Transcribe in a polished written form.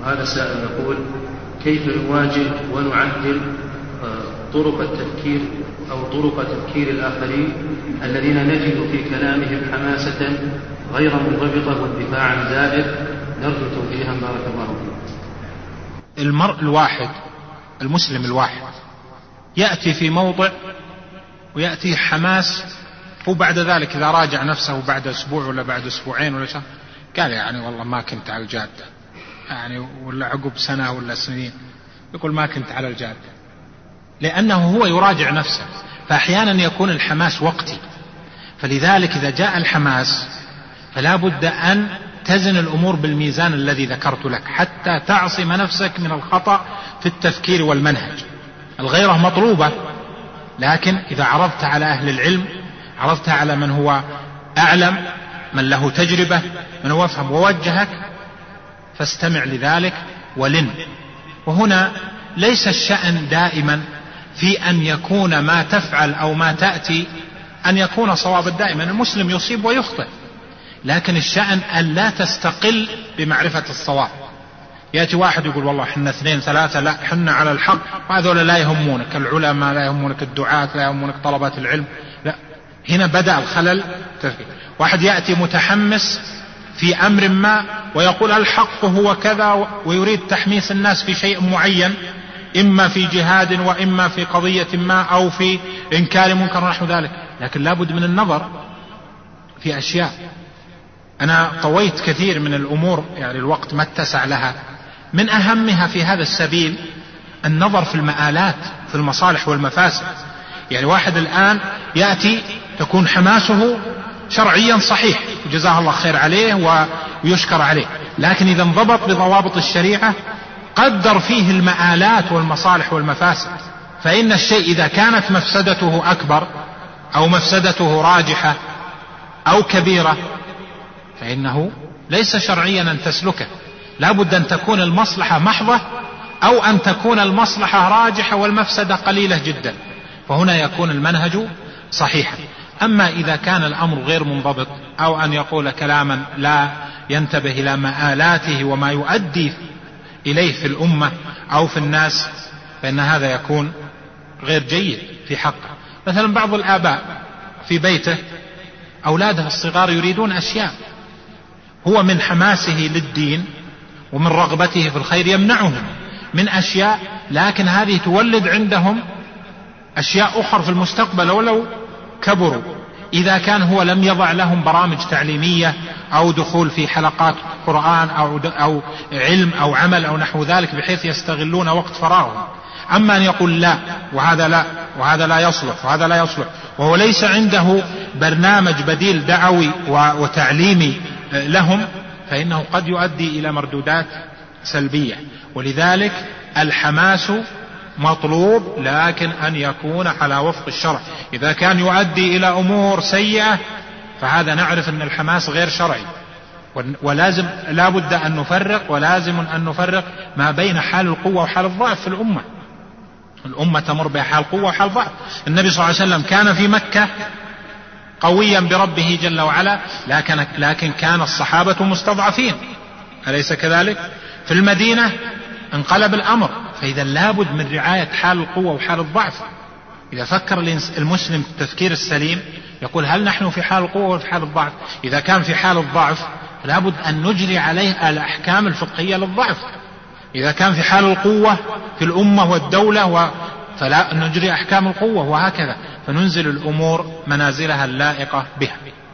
وهذا السائل يقول: كيف نواجه ونعدل طرق التفكير أو طرق تفكير الآخرين الذين نجد في كلامهم حماسة غير منضبطة واندفاعا زائد؟ نرجو توجيها بارك الله فيكم. المرء الواحد المسلم الواحد يأتي في موضع ويأتي حماس، وبعد ذلك إذا راجع نفسه بعد أسبوع ولا بعد أسبوعين ولا شهر قال يعني والله ما كنت على الجادة، يعني ولا عقب سنة ولا سنين يقول ما كنت على الجادة، لأنه هو يراجع نفسه. فأحيانا يكون الحماس وقتي، فلذلك إذا جاء الحماس فلا بد أن تزن الأمور بالميزان الذي ذكرت لك حتى تعصم نفسك من الخطأ في التفكير والمنهج. الغيرة مطلوبة، لكن إذا عرضت على أهل العلم عرضت على من هو أعلم، من له تجربة، من هو أفهم ووجهك، فاستمع لذلك ولن. وهنا ليس الشأن دائما في أن يكون ما تفعل أو ما تأتي أن يكون صوابا دائما، المسلم يصيب ويخطئ، لكن الشأن أن لا تستقل بمعرفة الصواب. يأتي واحد يقول والله حنا 2 3 لا حنا على الحق، وهذول لا يهمونك، العلماء لا يهمونك، الدعاة لا يهمونك، طلبات العلم لا. هنا بدأ الخلل تفكير. واحد يأتي متحمس في أمر ما ويقول الحق هو كذا، ويريد تحميس الناس في شيء معين، إما في جهاد وإما في قضية ما أو في إنكار منكر نحو ذلك، لكن لابد من النظر في أشياء. أنا طويت كثير من الأمور، يعني الوقت ما اتسع لها. من أهمها في هذا السبيل النظر في المآلات، في المصالح والمفاسد. يعني واحد الآن يأتي تكون حماسه شرعيا صحيح وجزاه الله خير عليه ويشكر عليه، لكن إذا انضبط بضوابط الشريعة قدر فيه المآلات والمصالح والمفاسد. فإن الشيء إذا كانت مفسدته أكبر أو مفسدته راجحة أو كبيرة فإنه ليس شرعيا أن تسلكه، لا بد أن تكون المصلحة محضة أو أن تكون المصلحة راجحة والمفسدة قليلة جدا، فهنا يكون المنهج صحيحا. أما إذا كان الأمر غير منضبط أو أن يقول كلاما لا ينتبه إلى مآلاته وما يؤدي إليه في الأمة أو في الناس، فإن هذا يكون غير جيد في حقه. مثلا بعض الآباء في بيته أولاده الصغار يريدون أشياء، هو من حماسه للدين ومن رغبته في الخير يمنعهم من أشياء، لكن هذه تولد عندهم أشياء أخرى في المستقبل ولو كبروا. إذا كان هو لم يضع لهم برامج تعليمية أو دخول في حلقات قرآن أو علم أو عمل أو نحو ذلك بحيث يستغلون وقت فراغهم. أما أن يقول لا وهذا لا وهذا لا يصلح وهذا لا يصلح، وهو ليس عنده برنامج بديل دعوي وتعليمي لهم، فإنه قد يؤدي إلى مردودات سلبية. ولذلك الحماس مطلوب، لكن أن يكون على وفق الشرع. إذا كان يؤدي إلى أمور سيئة فهذا نعرف أن الحماس غير شرعي، ولازم لا بد أن نفرق، ولازم أن نفرق ما بين حال القوة وحال الضعف في الأمة. الأمة تمر بحال قوة وحال ضعف. النبي صلى الله عليه وسلم كان في مكة قويا بربه جل وعلا، لكن كان الصحابة مستضعفين، أليس كذلك؟ في المدينة انقلب الأمر. فإذا لابد من رعاية حال القوة وحال الضعف. إذا فكر المسلم التفكير السليم يقول هل نحن في حال القوة ولا في حال الضعف؟ إذا كان في حال الضعف لابد أن نجري عليه الأحكام الفقهية للضعف. إذا كان في حال القوة في الأمة والدولة فلا نجري أحكام القوة، وهكذا، فننزل الأمور منازلها اللائقة بها.